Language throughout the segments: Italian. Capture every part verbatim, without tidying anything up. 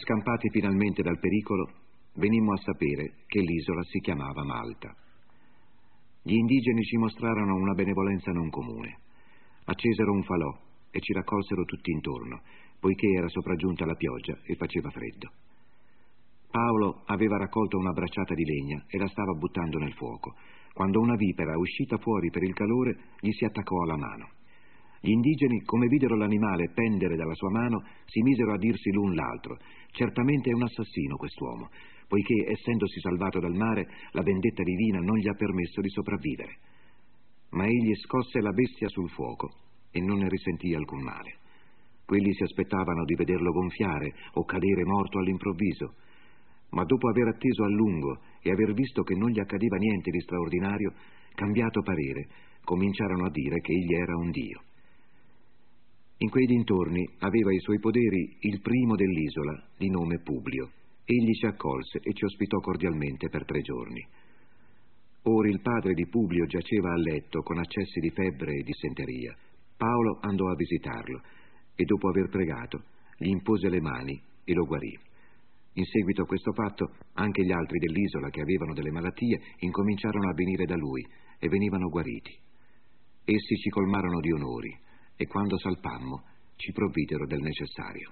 Scampati finalmente dal pericolo, venimmo a sapere che l'isola si chiamava Malta. Gli indigeni ci mostrarono una benevolenza non comune. Accesero un falò e ci raccolsero tutti intorno, poiché era sopraggiunta la pioggia e faceva freddo. Paolo aveva raccolto una bracciata di legna e la stava buttando nel fuoco, quando una vipera, uscita fuori per il calore, gli si attaccò alla mano. Gli indigeni, come videro l'animale pendere dalla sua mano, si misero a dirsi l'un l'altro: certamente è un assassino quest'uomo, poiché, essendosi salvato dal mare, la vendetta divina non gli ha permesso di sopravvivere. Ma egli scosse la bestia sul fuoco e non ne risentì alcun male. Quelli si aspettavano di vederlo gonfiare o cadere morto all'improvviso, ma dopo aver atteso a lungo e aver visto che non gli accadeva niente di straordinario, cambiato parere, cominciarono a dire che egli era un dio. In quei dintorni aveva i suoi poderi il primo dell'isola, di nome Publio. Egli ci accolse e ci ospitò cordialmente per tre giorni. Ora il padre di Publio giaceva a letto con accessi di febbre e dissenteria. Paolo andò a visitarlo e dopo aver pregato gli impose le mani e lo guarì. In seguito a questo fatto anche gli altri dell'isola che avevano delle malattie incominciarono a venire da lui e venivano guariti. Essi ci colmarono di onori e quando salpammo ci provvidero del necessario.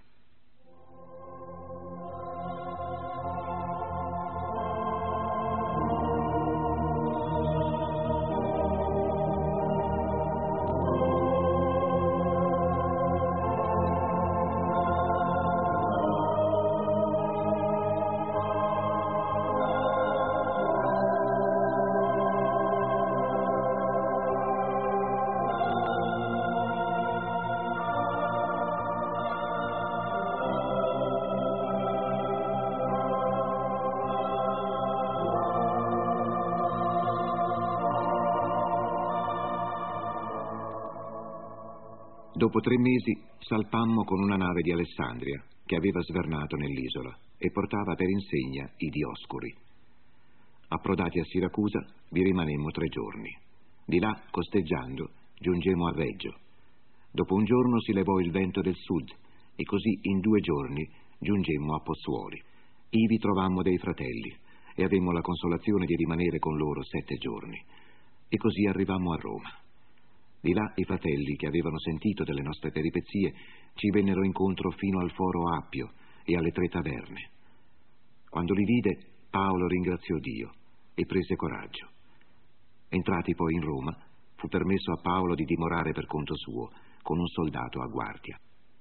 Dopo tre mesi salpammo con una nave di Alessandria che aveva svernato nell'isola e portava per insegna i Dioscuri. Approdati a Siracusa vi rimanemmo tre giorni. Di là, costeggiando, giungemmo a Reggio. Dopo un giorno si levò il vento del sud e così in due giorni giungemmo a Pozzuoli. Ivi trovammo dei fratelli e avemmo la consolazione di rimanere con loro sette giorni. E così arrivammo a Roma. Di là i fratelli, che avevano sentito delle nostre peripezie, ci vennero incontro fino al foro Appio e alle tre taverne. Quando li vide, Paolo ringraziò Dio e prese coraggio. Entrati poi in Roma, fu permesso a Paolo di dimorare per conto suo, con un soldato a guardia.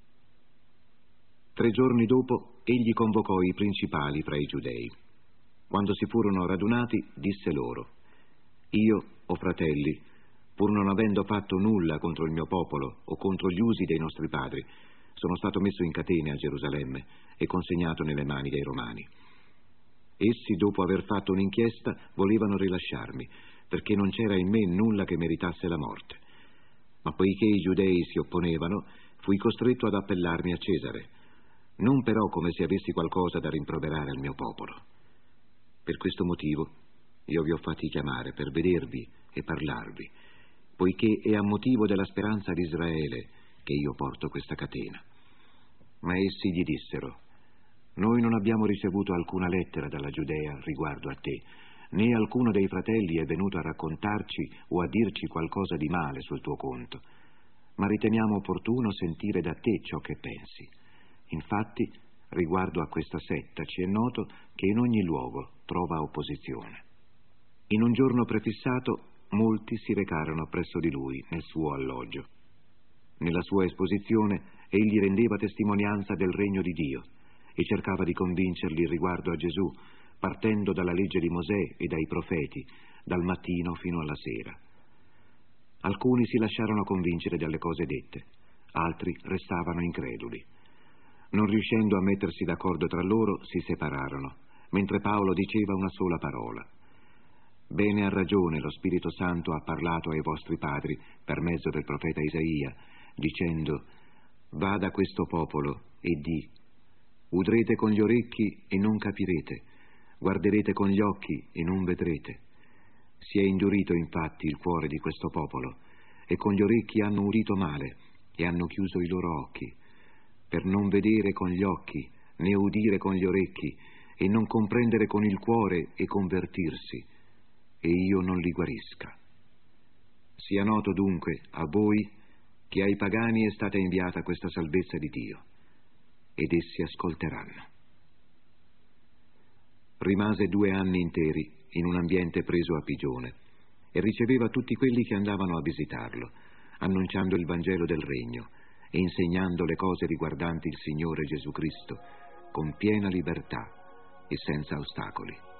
Tre giorni dopo, egli convocò i principali fra i giudei. Quando si furono radunati, disse loro: «Io, o fratelli, pur non avendo fatto nulla contro il mio popolo o contro gli usi dei nostri padri, sono stato messo in catene a Gerusalemme e consegnato nelle mani dei Romani. Essi, dopo aver fatto un'inchiesta, volevano rilasciarmi, perché non c'era in me nulla che meritasse la morte. Ma poiché i giudei si opponevano, fui costretto ad appellarmi a Cesare, non però come se avessi qualcosa da rimproverare al mio popolo. Per questo motivo io vi ho fatti chiamare per vedervi e parlarvi, poiché è a motivo della speranza di Israele che io porto questa catena». Ma essi gli dissero: «Noi non abbiamo ricevuto alcuna lettera dalla Giudea riguardo a te, né alcuno dei fratelli è venuto a raccontarci o a dirci qualcosa di male sul tuo conto, ma riteniamo opportuno sentire da te ciò che pensi. Infatti, riguardo a questa setta ci è noto che in ogni luogo trova opposizione». In un giorno prefissato molti si recarono presso di lui nel suo alloggio. Nella sua esposizione egli rendeva testimonianza del regno di Dio e cercava di convincerli riguardo a Gesù, partendo dalla legge di Mosè e dai profeti, dal mattino fino alla sera. Alcuni si lasciarono convincere dalle cose dette, altri restavano increduli. Non riuscendo a mettersi d'accordo tra loro, si separarono, mentre Paolo diceva una sola parola: «Bene ha ragione lo Spirito Santo ha parlato ai vostri padri per mezzo del profeta Isaia, dicendo: vada questo popolo e di: udrete con gli orecchi e non capirete, guarderete con gli occhi e non vedrete. Si è indurito infatti il cuore di questo popolo, e con gli orecchi hanno udito male e hanno chiuso i loro occhi, per non vedere con gli occhi, né udire con gli orecchi, e non comprendere con il cuore e convertirsi, e io non li guarisca. Sia noto dunque a voi che ai pagani è stata inviata questa salvezza di Dio, ed essi ascolteranno. Rimase due anni interi in un ambiente preso a pigione e riceveva tutti quelli che andavano a visitarlo, annunciando il Vangelo del Regno e insegnando le cose riguardanti il Signore Gesù Cristo con piena libertà e senza ostacoli.